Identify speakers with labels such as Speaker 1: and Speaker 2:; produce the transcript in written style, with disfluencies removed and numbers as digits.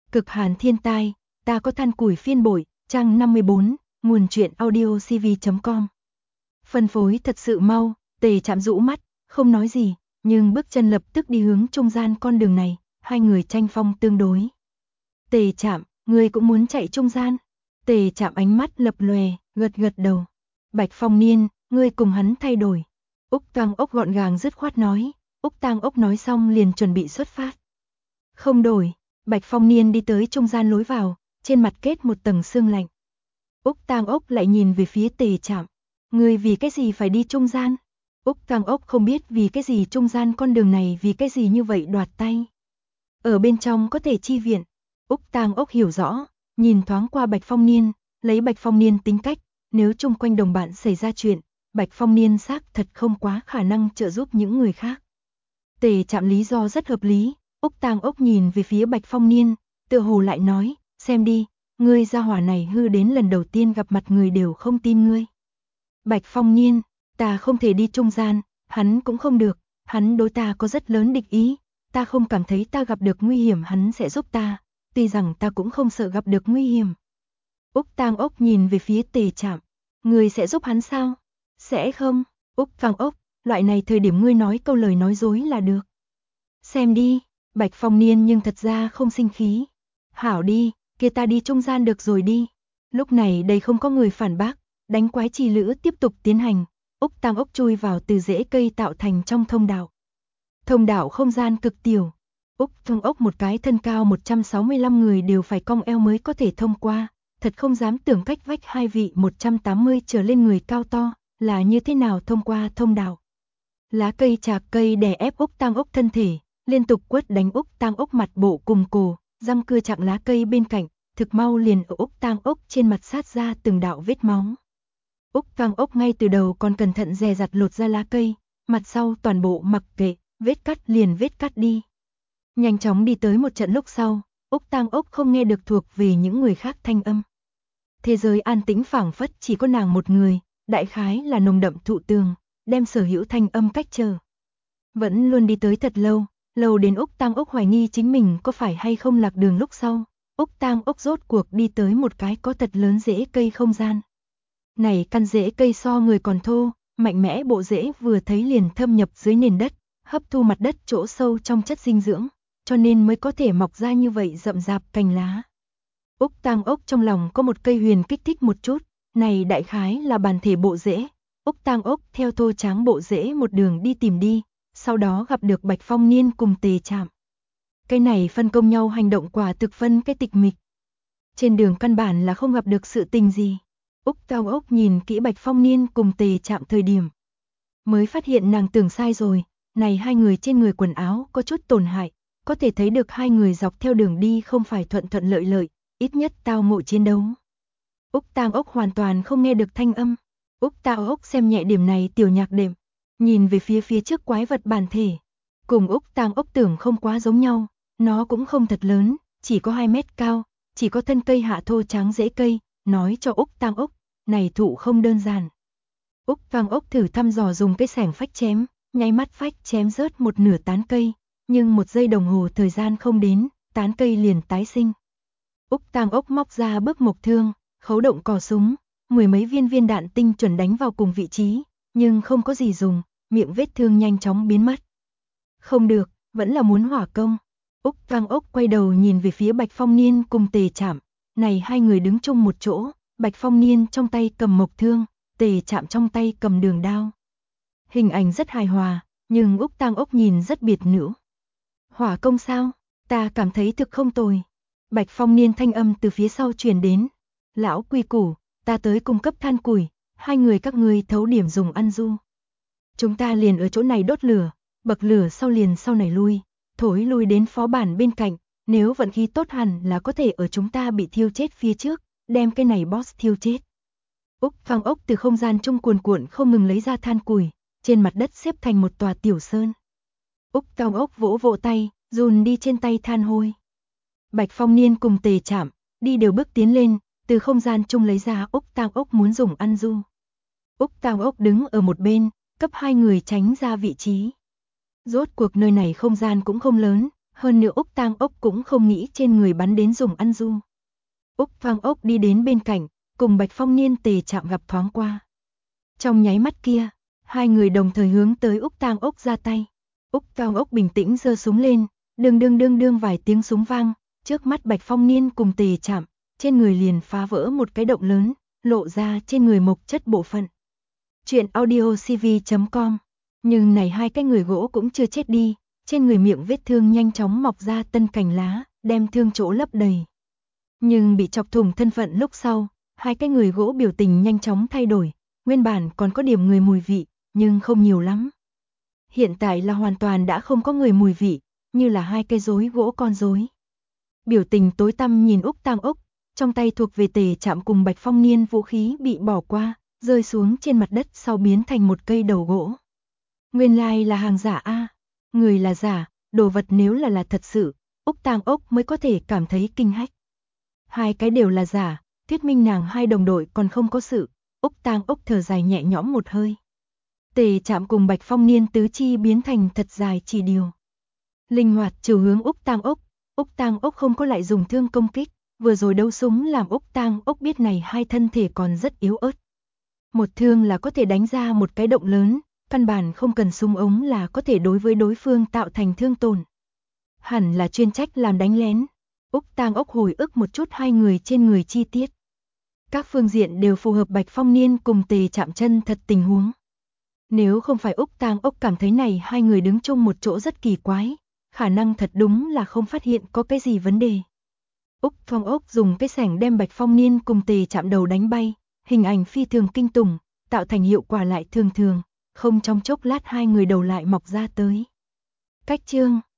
Speaker 1: Cực hàn thiên tai, ta có than củi phiên bội, trang 54, nguồn truyện audio cv.com. Phân phối thật sự mau, Tề Trạm rũ mắt, không nói gì, nhưng bước chân lập tức đi hướng trung gian con đường này, hai người tranh phong tương đối. Tề Trạm, ngươi cũng muốn chạy trung gian? Tề Trạm ánh mắt lập lòe, gật gật đầu. Bạch Phong Niên, ngươi cùng hắn thay đổi. Úc Tang Ốc gọn gàng dứt khoát nói. Úc Tang Ốc nói xong liền chuẩn bị xuất phát. Không đổi. Bạch Phong Niên đi tới trung gian lối vào, trên mặt kết một tầng sương lạnh. Úc Tang Ốc lại nhìn về phía Tề Trạm. Ngươi vì cái gì phải đi trung gian? Úc Tang Ốc không biết vì cái gì trung gian con đường này vì cái gì như vậy đoạt tay. Ở bên trong có thể chi viện. Úc Tang Ốc hiểu rõ, nhìn thoáng qua Bạch Phong Niên, lấy Bạch Phong Niên tính cách, nếu chung quanh đồng bạn xảy ra chuyện, Bạch Phong Niên xác thật không quá khả năng trợ giúp những người khác. Tề Trạm lý do rất hợp lý. Úc Tang Ốc nhìn về phía Bạch Phong Niên, tựa hồ lại nói, xem đi, ngươi gia hỏa này hư đến lần đầu tiên gặp mặt người đều không tin ngươi. Bạch Phong Niên, ta không thể đi trung gian, hắn cũng không được, hắn đối ta có rất lớn địch ý, ta không cảm thấy ta gặp được nguy hiểm hắn sẽ giúp ta, tuy rằng ta cũng không sợ gặp được nguy hiểm. Úc Tang Ốc nhìn về phía Tề Trạm, ngươi sẽ giúp hắn sao? Sẽ không, Úc Tang Ốc, loại này thời điểm ngươi nói câu lời nói dối là được. Xem đi. Bạch Phong Niên nhưng thật ra không sinh khí. Hảo đi, kia ta đi trung gian được rồi đi. Lúc này đây không có người phản bác, đánh quái trì lữ tiếp tục tiến hành. Úc Tang Ốc chui vào từ rễ cây tạo thành trong thông đạo. Thông đạo không gian cực tiểu. Úc Tang Ốc một cái thân cao 165 người đều phải cong eo mới có thể thông qua. Thật không dám tưởng cách vách hai vị 180 trở lên người cao to là như thế nào thông qua thông đạo. Lá cây chạc cây đè ép Úc Tang Ốc thân thể. Liên tục quất đánh Úc Tang Ốc mặt bộ cùng cổ, răng cưa chặn lá cây bên cạnh, thực mau liền ở Úc Tang Ốc trên mặt sát ra từng đạo vết máu. Úc Tang Ốc ngay từ đầu còn cẩn thận dè dặt lột ra lá cây, mặt sau toàn bộ mặc kệ, vết cắt liền vết cắt đi. Nhanh chóng đi tới một trận lúc sau, Úc Tang Ốc không nghe được thuộc về những người khác thanh âm. Thế giới an tĩnh phảng phất chỉ có nàng một người, đại khái là nồng đậm thụ tường, đem sở hữu thanh âm cách trở. Vẫn luôn đi tới thật lâu. Lâu đến Úc Tang Ốc hoài nghi chính mình có phải hay không lạc đường lúc sau, Úc Tang Ốc rốt cuộc đi tới một cái có thật lớn rễ cây không gian. Này căn rễ cây so người còn thô, mạnh mẽ bộ rễ vừa thấy liền thâm nhập dưới nền đất, hấp thu mặt đất chỗ sâu trong chất dinh dưỡng, cho nên mới có thể mọc ra như vậy rậm rạp cành lá. Úc Tang Ốc trong lòng có một cây huyền kích thích một chút, này đại khái là bản thể bộ rễ. Úc Tang Ốc theo thô tráng bộ rễ một đường đi tìm đi. Sau đó gặp được Bạch Phong Niên cùng Tề Trạm. Cái này phân công nhau hành động quả thực phân cái tịch mịch. Trên đường căn bản là không gặp được sự tình gì. Úc Tang Ốc nhìn kỹ Bạch Phong Niên cùng Tề Trạm thời điểm. Mới phát hiện nàng tưởng sai rồi, này hai người trên người quần áo có chút tổn hại, có thể thấy được hai người dọc theo đường đi không phải thuận thuận lợi lợi, ít nhất tao ngộ chiến đấu. Úc Tang Ốc hoàn toàn không nghe được thanh âm. Úc Tang Ốc xem nhẹ điểm này tiểu nhạc đệm. Nhìn về phía trước quái vật bản thể, cùng Úc Tang Ốc tưởng không quá giống nhau, nó cũng không thật lớn, chỉ có 2 mét cao, chỉ có thân cây hạ thô tráng rễ cây, nói cho Úc Tang Ốc, này thụ không đơn giản. Úc Tang Ốc thử thăm dò dùng cái xẻng phách chém, nháy mắt phách chém rớt một nửa tán cây, nhưng 1 giây đồng hồ thời gian không đến, tán cây liền tái sinh. Úc Tang Ốc móc ra bước mộc thương, khấu động cò súng, 10 mấy viên đạn tinh chuẩn đánh vào cùng vị trí, nhưng không có gì dùng. Miệng vết thương nhanh chóng biến mất. Không được, vẫn là muốn hỏa công. Úc Tang Ốc quay đầu nhìn về phía Bạch Phong Niên cùng Tề Trạm. Này hai người đứng chung một chỗ, Bạch Phong Niên trong tay cầm mộc thương, Tề Trạm trong tay cầm đường đao. Hình ảnh rất hài hòa, nhưng Úc Tang Ốc nhìn rất biệt nữ. Hỏa công sao? Ta cảm thấy thực không tồi. Bạch Phong Niên thanh âm từ phía sau truyền đến. Lão quy củ, ta tới cung cấp than củi, hai người các ngươi thấu điểm dùng ăn du. Chúng ta liền ở chỗ này đốt lửa, bậc lửa sau liền sau này lui, thối lui đến phó bản bên cạnh, nếu vận khí tốt hẳn là có thể ở chúng ta bị thiêu chết phía trước, đem cái này boss thiêu chết. Úc Tang Ốc từ không gian trung cuồn cuộn không ngừng lấy ra than củi, trên mặt đất xếp thành một tòa tiểu sơn. Úc Tang Ốc vỗ vỗ tay, dùn đi trên tay than hôi. Bạch Phong Niên cùng Tề Trạm, đi đều bước tiến lên, từ không gian trung lấy ra Úc Tang Ốc muốn dùng ăn du. Úc Tang Ốc đứng ở một bên, cấp hai người tránh ra vị trí. Rốt cuộc nơi này không gian cũng không lớn, Hơn nữa Úc Tang Ốc cũng không nghĩ trên người bắn đến dùng ăn du. Úc Tang Ốc đi đến bên cạnh, cùng Bạch Phong Niên Tề Trạm gặp thoáng qua. Trong nháy mắt kia, hai người đồng thời hướng tới Úc Tang Ốc ra tay. Úc Tang Ốc bình tĩnh giơ súng lên, đương vài tiếng súng vang, trước mắt Bạch Phong Niên cùng Tề Trạm, trên người liền phá vỡ một cái động lớn, lộ ra trên người mộc chất bộ phận. Chuyện audiocv.com. Nhưng này hai cái người gỗ cũng chưa chết đi, trên người miệng vết thương nhanh chóng mọc ra tân cành lá, đem thương chỗ lấp đầy. Nhưng bị chọc thủng thân phận lúc sau, hai cái người gỗ biểu tình nhanh chóng thay đổi, nguyên bản còn có điểm người mùi vị, nhưng không nhiều lắm. Hiện tại là hoàn toàn đã không có người mùi vị, như là hai cây rối gỗ con rối. Biểu tình tối tăm nhìn Úc Tang Ốc, trong tay thuộc về Tề Trạm cùng Bạch Phong Niên vũ khí bị bỏ qua, rơi xuống trên mặt đất sau biến thành một cây đầu gỗ. Nguyên lai là hàng giả a, người là giả, đồ vật nếu là thật sự, Úc Tang Ốc mới có thể cảm thấy kinh hách. Hai cái đều là giả, thuyết minh nàng hai đồng đội còn không có sự, Úc Tang Ốc thở dài nhẹ nhõm một hơi. Tề Trạm cùng Bạch Phong Niên tứ chi biến thành thật dài chỉ điều. Linh hoạt chiều hướng Úc Tang Ốc không có lại dùng thương công kích, vừa rồi đấu súng làm Úc Tang Ốc biết này hai thân thể còn rất yếu ớt. Một thương là có thể đánh ra một cái động lớn, căn bản không cần súng ống là có thể đối với đối phương tạo thành thương tổn. Hẳn là chuyên trách làm đánh lén. Úc Tang Ốc hồi ức một chút hai người trên người chi tiết. Các phương diện đều phù hợp Bạch Phong Niên cùng Tề Trạm chân thật tình huống. Nếu không phải Úc Tang Ốc cảm thấy này hai người đứng chung một chỗ rất kỳ quái, khả năng thật đúng là không phát hiện có cái gì vấn đề. Úc Tang Ốc dùng cái sẻng đem Bạch Phong Niên cùng Tề Trạm đầu đánh bay, hình ảnh phi thường kinh tủng, tạo thành hiệu quả lại thường thường, không trong chốc lát hai người đầu lại mọc ra tới. Cách chương